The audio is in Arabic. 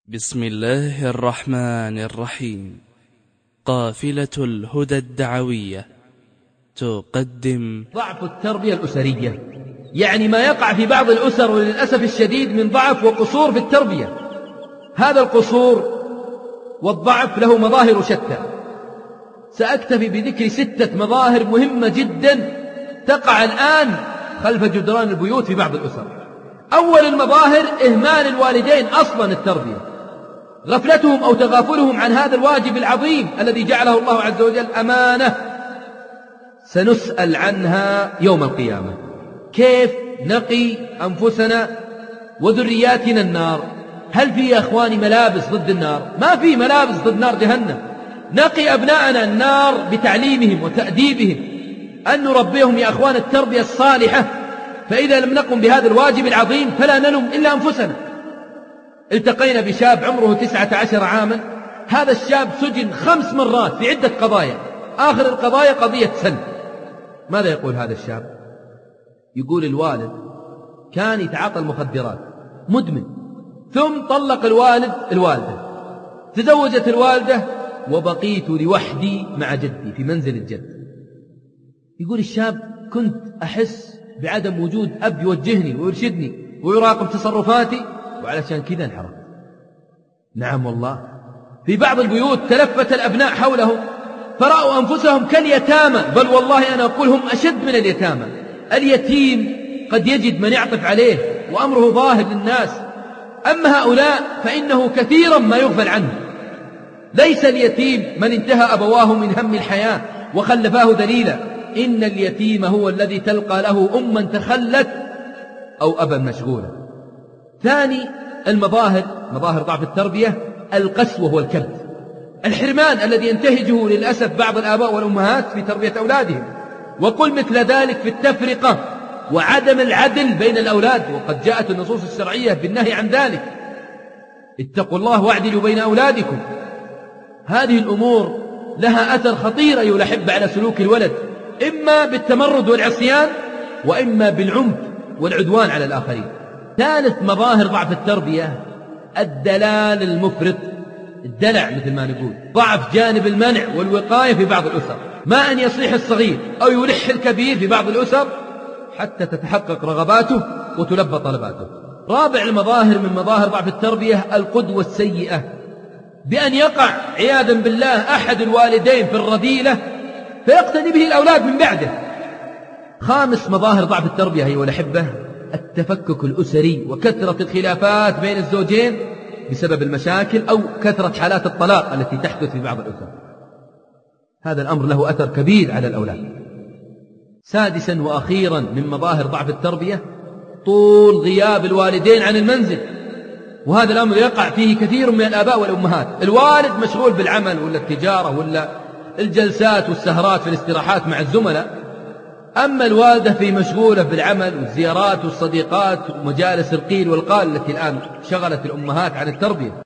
بسم الله الرحمن الرحيم. قافلة الهدى الدعوية تقدم ضعف التربية الأسرية، يعني ما يقع في بعض الأسر وللأسف الشديد من ضعف وقصور في التربية. هذا القصور والضعف له مظاهر شتى، سأكتفي بذكر 6 مظاهر مهمة جدا تقع الآن خلف جدران البيوت في بعض الأسر. أول المظاهر إهمال الوالدين أصلا التربية، غفلتهم أو تغافلهم عن هذا الواجب العظيم الذي جعله الله عز وجل أمانة سنسأل عنها يوم القيامة. كيف نقي أنفسنا وذرياتنا النار؟ هل في يا أخواني ملابس ضد النار؟ ما في ملابس ضد نار جهنم. نقي أبناءنا النار بتعليمهم وتأديبهم، أن نربيهم يا أخوان التربية الصالحة. فإذا لم نقم بهذا الواجب العظيم فلا نلوم إلا أنفسنا. التقينا بشاب عمره 19 عاما، هذا الشاب سجن 5 مرات في عدة قضايا، آخر القضايا قضية سلب. ماذا يقول هذا الشاب؟ يقول الوالد كان يتعاطى المخدرات مدمن، ثم طلق الوالد الوالدة، تزوجت الوالدة وبقيت لوحدي مع جدي في منزل الجد. يقول الشاب كنت أحس بعدم وجود أب يوجهني ويرشدني ويراقب تصرفاتي، وعلشان كذا انحرفت. نعم والله، في بعض البيوت تلفت الأبناء حولهم فرأوا أنفسهم كاليتامى، بل والله أنا أقول هم أشد من اليتامى. اليتيم قد يجد من يعطف عليه وأمره ظاهر للناس، أما هؤلاء فإنه كثيرا ما يغفل عنه. ليس اليتيم من انتهى أبواه من هم الحياة وخلفاه ذليلا، إن اليتيم هو الذي تلقى له أما تخلت أو أبا مشغولا. ثاني المظاهر، مظاهر ضعف التربية، القسوة والكبت، الحرمان الذي ينتهجه للأسف بعض الآباء والأمهات في تربية أولادهم. وقل مثل ذلك في التفرقة وعدم العدل بين الأولاد، وقد جاءت النصوص الشرعية بالنهي عن ذلك. اتقوا الله واعدلوا بين أولادكم. هذه الأمور لها أثر خطير أيها الأحبة على سلوك الولد، إما بالتمرد والعصيان وإما بالعنف والعدوان على الآخرين. ثالث مظاهر ضعف التربية الدلال المفرط، الدلع مثل ما نقول، ضعف جانب المنع والوقاية في بعض الأسر. ما أن يصيح الصغير أو يلح الكبير في بعض الأسر حتى تتحقق رغباته وتلبى طلباته. رابع المظاهر من مظاهر ضعف التربية القدوة السيئة، بأن يقع عياذا بالله أحد الوالدين في الرذيلة فيقتدي به الأولاد من بعده. خامس مظاهر ضعف التربية أيها الأحبة التفكك الأسري وكثرة الخلافات بين الزوجين بسبب المشاكل أو كثرة حالات الطلاق التي تحدث في بعض الأسر. هذا الأمر له أثر كبير على الأولاد. سادسا وأخيرا من مظاهر ضعف التربية طول غياب الوالدين عن المنزل، وهذا الأمر يقع فيه كثير من الآباء والأمهات. الوالد مشغول بالعمل ولا التجارة ولا الجلسات والسهرات في الاستراحات مع الزملاء، أما الوالدة في مشغولة بالعمل والزيارات والصديقات ومجالس القيل والقال التي الآن شغلت الأمهات عن التربية.